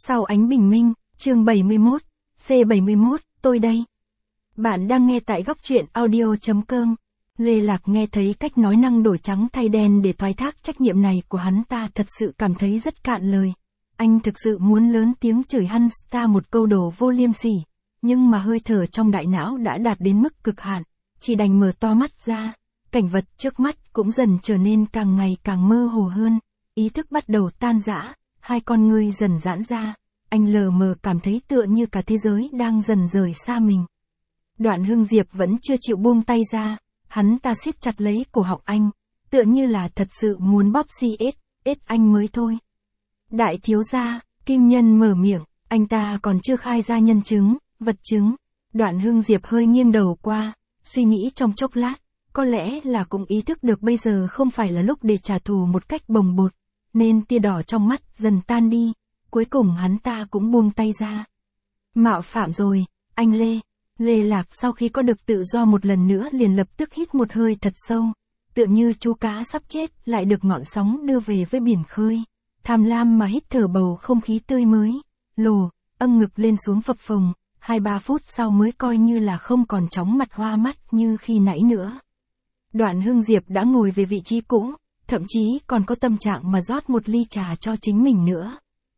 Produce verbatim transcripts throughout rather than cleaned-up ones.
Sau ánh bình minh, chương bảy mươi mốt, C bảy mươi mốt, tôi đây. Bạn đang nghe tại góc truyện audio chấm com. Lê Lạc nghe thấy cách nói năng đổi trắng thay đen để thoái thác trách nhiệm này của hắn ta thật sự cảm thấy rất cạn lời. Anh thực sự muốn lớn tiếng chửi hắn ta một câu đồ vô liêm sỉ, nhưng mà hơi thở trong đại não đã đạt đến mức cực hạn, chỉ đành mở to mắt ra. Cảnh vật trước mắt cũng dần trở nên càng ngày càng mơ hồ hơn, ý thức bắt đầu tan rã, hai con ngươi dần giãn ra, anh lờ mờ cảm thấy tựa như cả thế giới đang dần rời xa mình. Đoạn Hưng Diệp vẫn chưa chịu buông tay ra, hắn ta siết chặt lấy cổ họng anh, tựa như là thật sự muốn bóp xi ết, ết anh mới thôi. Đại thiếu gia, Kim Nhân mở miệng, anh ta còn chưa khai ra nhân chứng, vật chứng. Đoạn Hưng Diệp hơi nghiêng đầu qua, suy nghĩ trong chốc lát, có lẽ là cũng ý thức được bây giờ không phải là lúc để trả thù một cách bồng bột, nên tia đỏ trong mắt dần tan đi, cuối cùng hắn ta cũng buông tay ra. Mạo phạm rồi, anh Lê. Lê Lạc sau khi có được tự do một lần nữa liền lập tức hít một hơi thật sâu, tựa như chú cá sắp chết lại được ngọn sóng đưa về với biển khơi, tham lam mà hít thở bầu không khí tươi mới, lồ, âng ngực lên xuống phập phồng, hai ba phút sau mới coi như là không còn chóng mặt hoa mắt như khi nãy nữa. Đoạn Hưng Diệp đã ngồi về vị trí cũ, thậm chí còn có tâm trạng mà rót một ly trà cho chính mình nữa.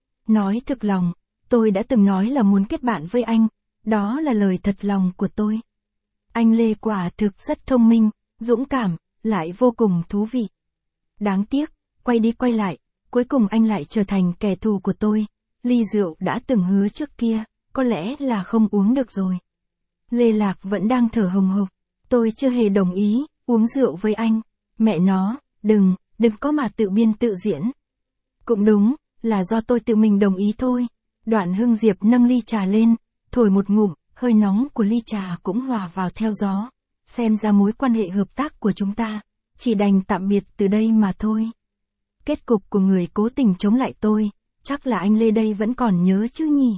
Nói thực lòng, tôi đã từng nói là muốn kết bạn với anh, đó là lời thật lòng của tôi. Anh Lê quả thực rất thông minh, dũng cảm, lại vô cùng thú vị. Đáng tiếc, quay đi quay lại, cuối cùng anh lại trở thành kẻ thù của tôi. Ly rượu đã từng hứa trước kia, có lẽ là không uống được rồi. Lê Lạc vẫn đang thở hồng hộc, tôi chưa hề đồng ý uống rượu với anh. Mẹ nó, đừng, đừng có mà tự biên tự diễn. Cũng đúng, là do tôi tự mình đồng ý thôi. Đoạn Hưng Diệp nâng ly trà lên, thổi một ngụm, hơi nóng của ly trà cũng hòa vào theo gió. Xem ra mối quan hệ hợp tác của chúng ta, chỉ đành tạm biệt từ đây mà thôi. Kết cục của người cố tình chống lại tôi, chắc là anh Lê đây vẫn còn nhớ chứ nhỉ?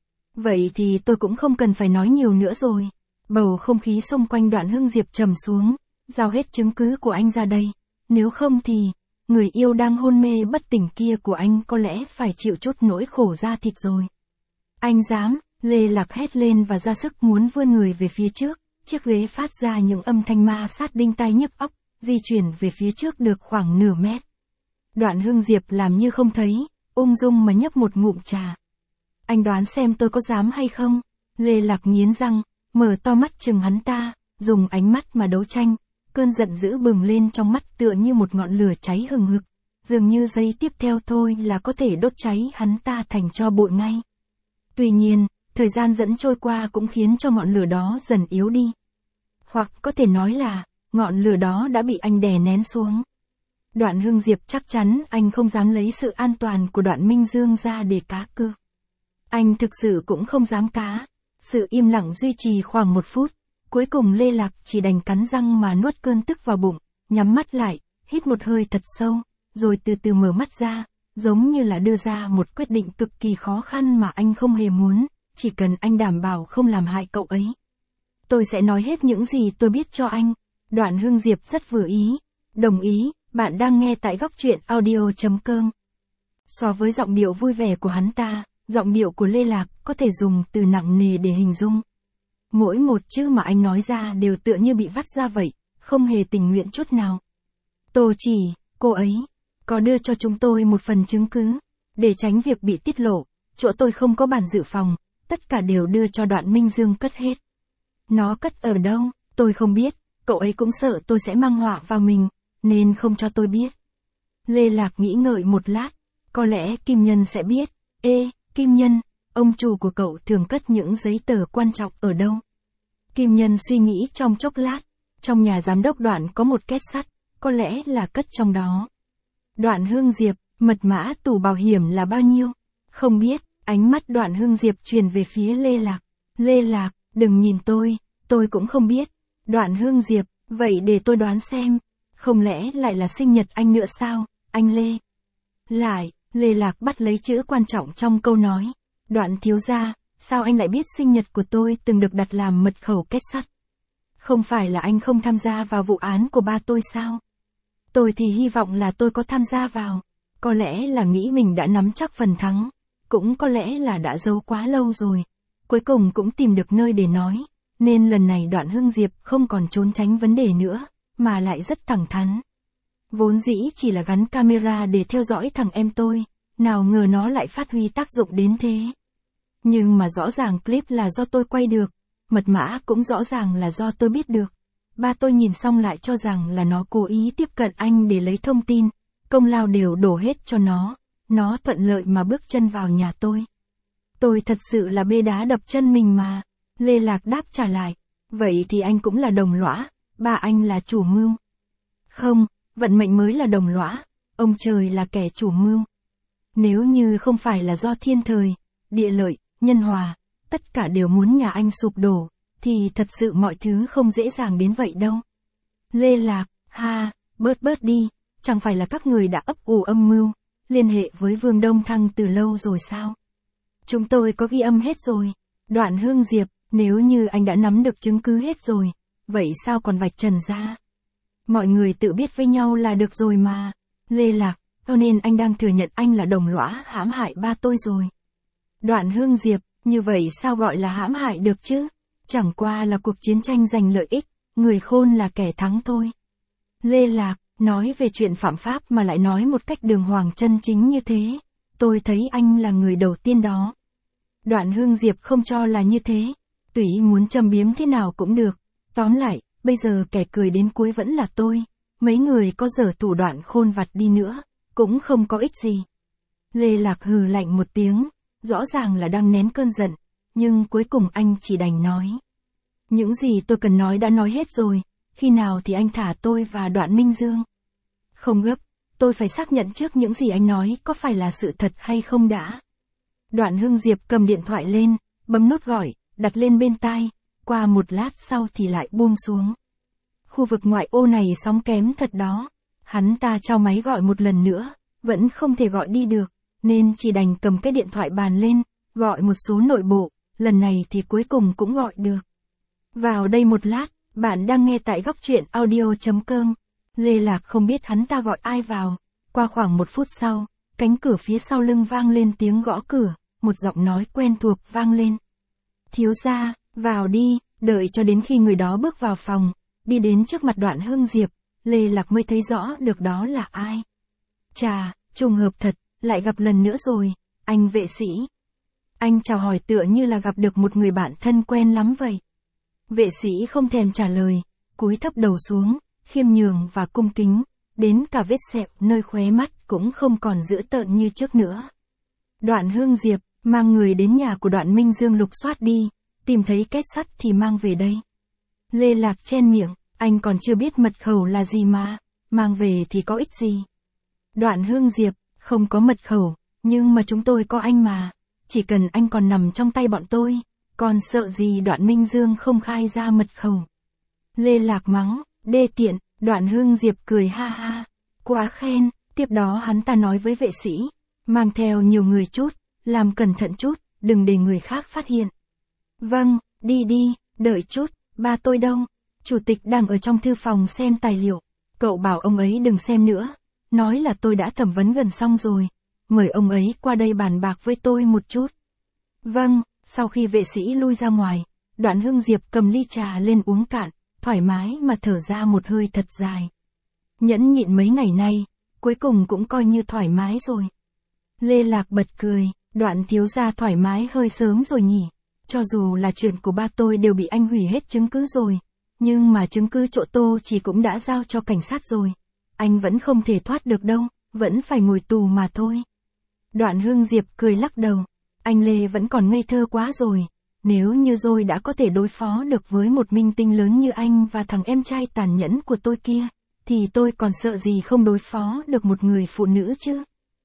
Vậy thì tôi cũng không cần phải nói nhiều nữa rồi. Bầu không khí xung quanh Đoạn Hưng Diệp trầm xuống, giao hết chứng cứ của anh ra đây. Nếu không thì, người yêu đang hôn mê bất tỉnh kia của anh có lẽ phải chịu chút nỗi khổ da thịt rồi. Anh dám, Lê Lạc hét lên và ra sức muốn vươn người về phía trước, chiếc ghế phát ra những âm thanh ma sát đinh tai nhức óc, di chuyển về phía trước được khoảng nửa mét. Đoạn Hưng Diệp làm như không thấy, ung dung mà nhấp một ngụm trà. Anh đoán xem tôi có dám hay không? Lê Lạc nghiến răng, mở to mắt chừng hắn ta, dùng ánh mắt mà đấu tranh. Cơn giận dữ bừng lên trong mắt tựa như một ngọn lửa cháy hừng hực, dường như giây tiếp theo thôi là có thể đốt cháy hắn ta thành tro bụi ngay. Tuy nhiên, thời gian dẫn trôi qua cũng khiến cho ngọn lửa đó dần yếu đi. Hoặc có thể nói là, ngọn lửa đó đã bị anh đè nén xuống. Đoạn Hưng Diệp chắc chắn anh không dám lấy sự an toàn của Đoạn Minh Dương ra để cá cược. Anh thực sự cũng không dám cá. Sự im lặng duy trì khoảng một phút. Cuối cùng Lê Lạc chỉ đành cắn răng mà nuốt cơn tức vào bụng, nhắm mắt lại, hít một hơi thật sâu, rồi từ từ mở mắt ra, giống như là đưa ra một quyết định cực kỳ khó khăn mà anh không hề muốn, chỉ cần anh đảm bảo không làm hại cậu ấy. Tôi sẽ nói hết những gì tôi biết cho anh. Đoạn Hưng Diệp rất vừa ý. Đồng ý, bạn đang nghe tại góc truyện audio chấm com. So với giọng điệu vui vẻ của hắn ta, giọng điệu của Lê Lạc có thể dùng từ nặng nề để hình dung. Mỗi một chữ mà anh nói ra đều tựa như bị vắt ra vậy, không hề tình nguyện chút nào. Tô Chỉ, cô ấy, có đưa cho chúng tôi một phần chứng cứ, để tránh việc bị tiết lộ, chỗ tôi không có bản dự phòng, tất cả đều đưa cho Đoạn Minh Dương cất hết. Nó cất ở đâu, tôi không biết, cậu ấy cũng sợ tôi sẽ mang họa vào mình, nên không cho tôi biết. Lê Lạc nghĩ ngợi một lát, có lẽ Kim Nhân sẽ biết. Ê, Kim Nhân, ông chủ của cậu thường cất những giấy tờ quan trọng ở đâu? Kim Nhân suy nghĩ trong chốc lát, trong nhà giám đốc Đoạn có một két sắt, có lẽ là cất trong đó. Đoạn Hưng Diệp, mật mã tủ bảo hiểm là bao nhiêu? Không biết, ánh mắt Đoạn Hưng Diệp truyền về phía Lê Lạc. Lê Lạc, đừng nhìn tôi, tôi cũng không biết. Đoạn Hưng Diệp, vậy để tôi đoán xem, không lẽ lại là sinh nhật anh nữa sao, anh Lê? Lại, Lê Lạc bắt lấy chữ quan trọng trong câu nói. Đoạn thiếu gia, sao anh lại biết sinh nhật của tôi từng được đặt làm mật khẩu két sắt? Không phải là anh không tham gia vào vụ án của ba tôi sao? Tôi thì hy vọng là tôi có tham gia vào. Có lẽ là nghĩ mình đã nắm chắc phần thắng. cũng có lẽ là đã giấu quá lâu rồi. Cuối cùng cũng tìm được nơi để nói, nên lần này Đoạn Hương Diệp không còn trốn tránh vấn đề nữa, mà lại rất thẳng thắn. Vốn dĩ chỉ là gắn camera để theo dõi thằng em tôi, nào ngờ nó lại phát huy tác dụng đến thế. Nhưng mà rõ ràng clip là do tôi quay được, mật mã cũng rõ ràng là do tôi biết được. Ba tôi nhìn xong lại cho rằng là nó cố ý tiếp cận anh để lấy thông tin, công lao đều đổ hết cho nó, nó thuận lợi mà bước chân vào nhà tôi. Tôi thật sự là bê đá đập chân mình mà. Lê Lạc đáp trả lại, vậy thì anh cũng là đồng lõa, ba anh là chủ mưu. Không, vận mệnh mới là đồng lõa, ông trời là kẻ chủ mưu. Nếu như không phải là do thiên thời, địa lợi, nhân hòa, tất cả đều muốn nhà anh sụp đổ, thì thật sự mọi thứ không dễ dàng đến vậy đâu. Lê Lạc, ha, bớt bớt đi, chẳng phải là các người đã ấp ủ âm mưu, liên hệ với Vương Đông Thăng từ lâu rồi sao? Chúng tôi có ghi âm hết rồi. Đoạn Hương Diệp, nếu như anh đã nắm được chứng cứ hết rồi, vậy sao còn vạch trần ra? Mọi người tự biết với nhau là được rồi mà. Lê Lạc, cho nên anh đang thừa nhận anh là đồng lõa hãm hại ba tôi rồi. Đoạn Hương Diệp, như vậy sao gọi là hãm hại được chứ? Chẳng qua là cuộc chiến tranh giành lợi ích, người khôn là kẻ thắng thôi. Lê Lạc, nói về chuyện phạm pháp mà lại nói một cách đường hoàng chân chính như thế. Tôi thấy anh là người đầu tiên đó. Đoạn Hương Diệp không cho là như thế. Tùy muốn châm biếm thế nào cũng được. Tóm lại, bây giờ kẻ cười đến cuối vẫn là tôi. Mấy người có dở thủ đoạn khôn vặt đi nữa, cũng không có ích gì. Lê Lạc hừ lạnh một tiếng, rõ ràng là đang nén cơn giận, nhưng cuối cùng anh chỉ đành nói. Những gì tôi cần nói đã nói hết rồi, khi nào thì anh thả tôi và Đoạn Minh Dương? Không gấp, tôi phải xác nhận trước những gì anh nói có phải là sự thật hay không đã. Đoạn Hương Diệp cầm điện thoại lên, bấm nút gọi, đặt lên bên tai, qua một lát sau thì lại buông xuống. Khu vực ngoại ô này sóng kém thật đó. Hắn ta cho máy gọi một lần nữa, vẫn không thể gọi đi được, nên chỉ đành cầm cái điện thoại bàn lên, gọi một số nội bộ, lần này thì cuối cùng cũng gọi được. Vào đây một lát, bạn đang nghe tại góc truyện audio.com. Lê Lạc không biết hắn ta gọi ai vào. Qua khoảng một phút sau, cánh cửa phía sau lưng vang lên tiếng gõ cửa, một giọng nói quen thuộc vang lên. Thiếu gia, vào đi, đợi cho đến khi người đó bước vào phòng, đi đến trước mặt Đoạn Hương Diệp, Lê Lạc mới thấy rõ được đó là ai. Chà, trùng hợp thật, lại gặp lần nữa rồi, anh vệ sĩ. Anh chào hỏi tựa như là gặp được một người bạn thân quen lắm vậy. Vệ sĩ không thèm trả lời, cúi thấp đầu xuống, khiêm nhường và cung kính, đến cả vết sẹo nơi khóe mắt cũng không còn dữ tợn như trước nữa. Đoạn Hương Diệp, mang người đến nhà của Đoạn Minh Dương lục soát đi, tìm thấy két sắt thì mang về đây. Lê Lạc chen miệng, anh còn chưa biết mật khẩu là gì mà, mang về thì có ích gì. Đoạn Hương Diệp, không có mật khẩu, nhưng mà chúng tôi có anh mà, chỉ cần anh còn nằm trong tay bọn tôi, còn sợ gì Đoạn Minh Dương không khai ra mật khẩu. Lê Lạc mắng, đê tiện. Đoạn Hương Diệp cười ha ha, quá khen, tiếp đó hắn ta nói với vệ sĩ, mang theo nhiều người chút, làm cẩn thận chút, đừng để người khác phát hiện. Vâng, đi đi, đợi chút, ba tôi đâu? Chủ tịch đang ở trong thư phòng xem tài liệu, cậu bảo ông ấy đừng xem nữa, nói là tôi đã thẩm vấn gần xong rồi, mời ông ấy qua đây bàn bạc với tôi một chút. Vâng, sau khi vệ sĩ lui ra ngoài, Đoạn Hương Diệp cầm ly trà lên uống cạn, thoải mái mà thở ra một hơi thật dài. Nhẫn nhịn mấy ngày nay, cuối cùng cũng coi như thoải mái rồi. Lê Lạc bật cười, Đoạn thiếu gia thoải mái hơi sớm rồi nhỉ. Cho dù là chuyện của ba tôi đều bị anh hủy hết chứng cứ rồi, nhưng mà chứng cứ chỗ Tô chỉ cũng đã giao cho cảnh sát rồi. Anh vẫn không thể thoát được đâu, vẫn phải ngồi tù mà thôi. Đoạn Hương Diệp cười lắc đầu, anh Lê vẫn còn ngây thơ quá rồi. Nếu như rồi đã có thể đối phó được với một minh tinh lớn như anh và thằng em trai tàn nhẫn của tôi kia, thì tôi còn sợ gì không đối phó được một người phụ nữ chứ.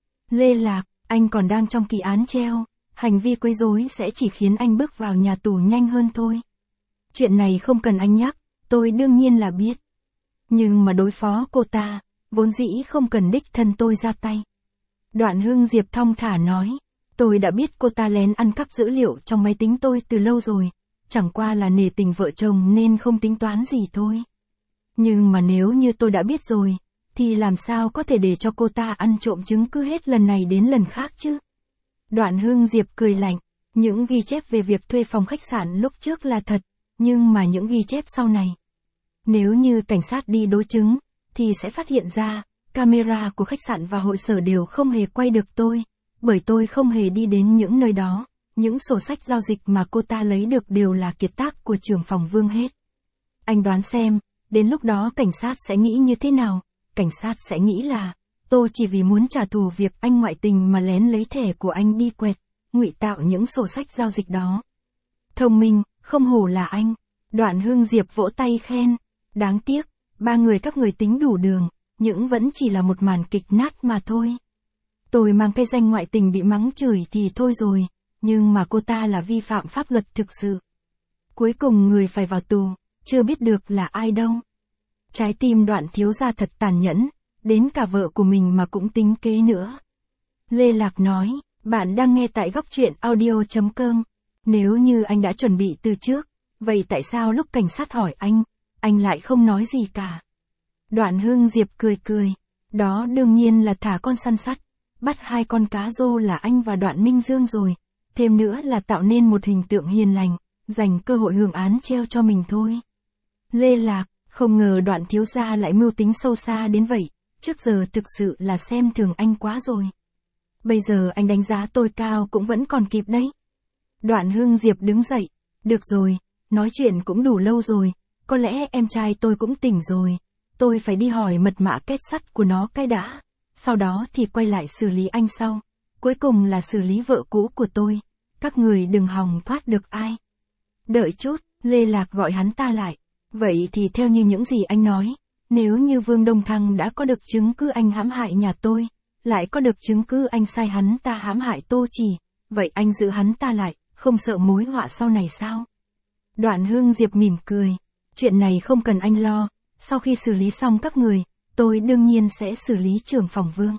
Lê Lạc, anh còn đang trong kỳ án treo, hành vi quấy rối sẽ chỉ khiến anh bước vào nhà tù nhanh hơn thôi. Chuyện này không cần anh nhắc, tôi đương nhiên là biết. Nhưng mà đối phó cô ta, vốn dĩ không cần đích thân tôi ra tay. Đoạn Hương Diệp thong thả nói. Tôi đã biết cô ta lén ăn cắp dữ liệu trong máy tính tôi từ lâu rồi, chẳng qua là nể tình vợ chồng nên không tính toán gì thôi. Nhưng mà nếu như tôi đã biết rồi, thì làm sao có thể để cho cô ta ăn trộm chứng cứ hết lần này đến lần khác chứ? Đoạn Hưng Diệp cười lạnh, những ghi chép về việc thuê phòng khách sạn lúc trước là thật, nhưng mà những ghi chép sau này. Nếu như cảnh sát đi đối chứng, thì sẽ phát hiện ra, camera của khách sạn và hội sở đều không hề quay được tôi, bởi tôi không hề đi đến những nơi đó, những sổ sách giao dịch mà cô ta lấy được đều là kiệt tác của trưởng phòng Vương hết. Anh đoán xem, đến lúc đó cảnh sát sẽ nghĩ như thế nào? Cảnh sát sẽ nghĩ là, tôi chỉ vì muốn trả thù việc anh ngoại tình mà lén lấy thẻ của anh đi quẹt, ngụy tạo những sổ sách giao dịch đó. Thông minh, không hổ là anh. Đoạn Hưng Diệp vỗ tay khen. Đáng tiếc, ba người các người tính đủ đường, nhưng vẫn chỉ là một màn kịch nát mà thôi. Tôi mang cái danh ngoại tình bị mắng chửi thì thôi rồi, nhưng mà cô ta là vi phạm pháp luật thực sự. Cuối cùng người phải vào tù, chưa biết được là ai đâu. Trái tim Đoạn thiếu gia thật tàn nhẫn, đến cả vợ của mình mà cũng tính kế nữa. Lê Lạc nói, bạn đang nghe tại góc truyện audio chấm com. Nếu như anh đã chuẩn bị từ trước, vậy tại sao lúc cảnh sát hỏi anh, anh lại không nói gì cả? Đoạn Hưng Diệp cười cười, đó đương nhiên là thả con săn sắt, bắt hai con cá rô là anh và Đoạn Minh Dương rồi, thêm nữa là tạo nên một hình tượng hiền lành, dành cơ hội hưởng án treo cho mình thôi. Lê Lạc, không ngờ Đoạn thiếu gia lại mưu tính sâu xa đến vậy, trước giờ thực sự là xem thường anh quá rồi. Bây giờ anh đánh giá tôi cao cũng vẫn còn kịp đấy. Đoạn Hưng Diệp đứng dậy, được rồi, nói chuyện cũng đủ lâu rồi, có lẽ em trai tôi cũng tỉnh rồi, tôi phải đi hỏi mật mã kết sắt của nó cái đã, sau đó thì quay lại xử lý anh sau, cuối cùng là xử lý vợ cũ của tôi, các người đừng hòng thoát được ai. Đợi chút, Lê Lạc gọi hắn ta lại, vậy thì theo như những gì anh nói, nếu như Vương Đông Thăng đã có được chứng cứ anh hãm hại nhà tôi, lại có được chứng cứ anh sai hắn ta hãm hại Tô Chỉ, vậy anh giữ hắn ta lại, không sợ mối họa sau này sao? Đoạn Hưng Diệp mỉm cười, chuyện này không cần anh lo, sau khi xử lý xong các người, tôi đương nhiên sẽ xử lý trưởng phòng Vương.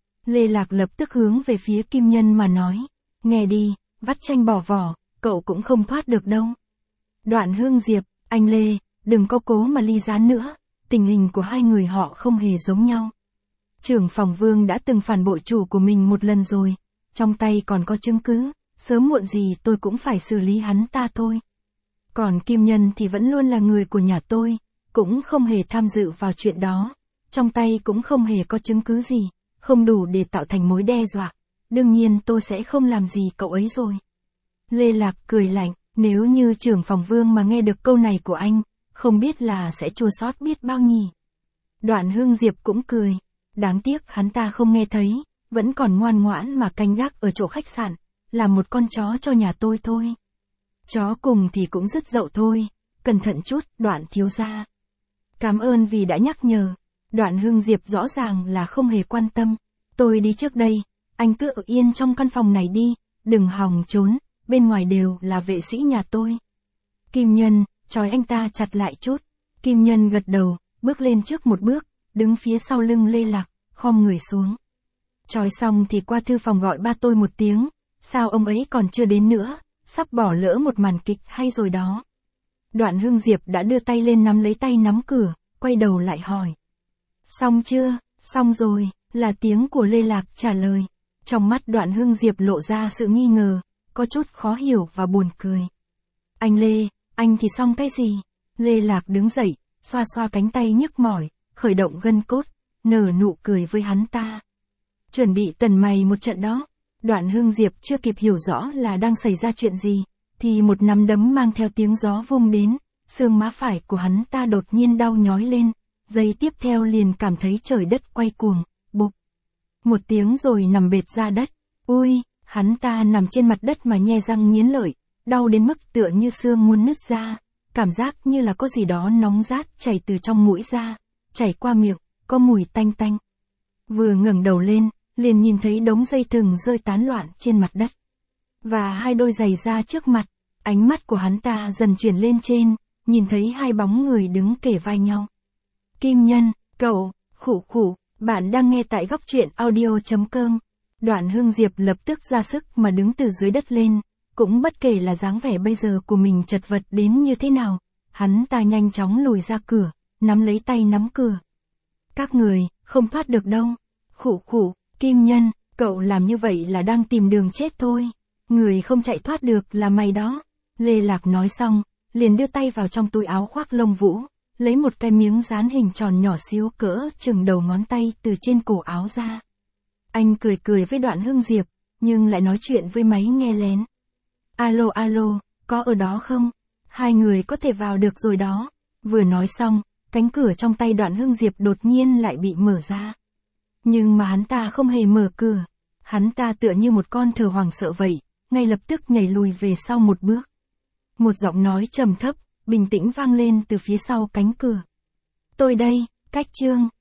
Lê Lạc lập tức hướng về phía Kim Nhân mà nói, nghe đi, vắt chanh bỏ vỏ, cậu cũng không thoát được đâu. Đoạn Hưng Diệp, anh Lê, đừng có cố mà ly gián nữa, tình hình của hai người họ không hề giống nhau. Trưởng phòng Vương đã từng phản bội chủ của mình một lần rồi, trong tay còn có chứng cứ, sớm muộn gì tôi cũng phải xử lý hắn ta thôi. Còn Kim Nhân thì vẫn luôn là người của nhà tôi, cũng không hề tham dự vào chuyện đó, trong tay cũng không hề có chứng cứ gì, không đủ để tạo thành mối đe dọa, đương nhiên tôi sẽ không làm gì cậu ấy rồi. Lê Lạc cười lạnh, nếu như trưởng phòng Vương mà nghe được câu này của anh, không biết là sẽ chua xót biết bao nhỉ. Đoạn Hưng Diệp cũng cười, đáng tiếc hắn ta không nghe thấy, vẫn còn ngoan ngoãn mà canh gác ở chỗ khách sạn, là một con chó cho nhà tôi thôi. Chó cùng thì cũng rất dậu thôi, cẩn thận chút, Đoạn thiếu gia. Cảm ơn vì đã nhắc nhở. Đoạn Hưng Diệp rõ ràng là không hề quan tâm, tôi đi trước đây, anh cứ ở yên trong căn phòng này đi, đừng hòng trốn, bên ngoài đều là vệ sĩ nhà tôi. Kim Nhân, trói anh ta chặt lại chút. Kim Nhân gật đầu, bước lên trước một bước, đứng phía sau lưng Lê Lạc, khom người xuống. Trói xong thì qua thư phòng gọi ba tôi một tiếng, sao ông ấy còn chưa đến nữa, sắp bỏ lỡ một màn kịch hay rồi đó. Đoạn Hưng Diệp đã đưa tay lên nắm lấy tay nắm cửa, quay đầu lại hỏi. Xong chưa? Xong rồi, là tiếng của Lê Lạc trả lời. Trong mắt Đoạn Hưng Diệp lộ ra sự nghi ngờ, có chút khó hiểu và buồn cười. Anh Lê, anh thì xong cái gì? Lê Lạc đứng dậy, xoa xoa cánh tay nhức mỏi, khởi động gân cốt, nở nụ cười với hắn ta. Chuẩn bị tần mày một trận đó. Đoạn Hưng Diệp chưa kịp hiểu rõ là đang xảy ra chuyện gì, thì một nắm đấm mang theo tiếng gió vung đến, xương má phải của hắn ta đột nhiên đau nhói lên, giây tiếp theo liền cảm thấy trời đất quay cuồng, bụp. Một tiếng rồi nằm bệt ra đất, ui, hắn ta nằm trên mặt đất mà nhe răng nghiến lợi, đau đến mức tựa như xương muốn nứt ra, cảm giác như là có gì đó nóng rát chảy từ trong mũi ra, chảy qua miệng, có mùi tanh tanh. Vừa ngẩng đầu lên, liền nhìn thấy đống dây thừng rơi tán loạn trên mặt đất. Và hai đôi giày da trước mặt, ánh mắt của hắn ta dần chuyển lên trên, nhìn thấy hai bóng người đứng kề vai nhau. Kim Nhân, cậu, khủ khủ, bạn đang nghe tại góc truyện audio chấm com. Đoạn Hưng Diệp lập tức ra sức mà đứng từ dưới đất lên, cũng bất kể là dáng vẻ bây giờ của mình chật vật đến như thế nào, hắn ta nhanh chóng lùi ra cửa, nắm lấy tay nắm cửa. Các người, không thoát được đâu. Khủ khủ, Kim Nhân, Cậu làm như vậy là đang tìm đường chết thôi. Người không chạy thoát được là mày đó. Lê Lạc nói xong, liền đưa tay vào trong túi áo khoác lông vũ, lấy một cái miếng dán hình tròn nhỏ xíu cỡ chừng đầu ngón tay từ trên cổ áo ra. Anh cười cười với Đoạn Hưng Diệp, nhưng lại nói chuyện với máy nghe lén. Alo alo, có ở đó không? Hai người có thể vào được rồi đó. Vừa nói xong, cánh cửa trong tay Đoạn Hưng Diệp đột nhiên lại bị mở ra. Nhưng mà hắn ta không hề mở cửa. Hắn ta tựa như một con thờ hoảng sợ vậy, ngay lập tức nhảy lùi về sau một bước. Một giọng nói trầm thấp, bình tĩnh vang lên từ phía sau cánh cửa. Tôi đây, Cách Trương.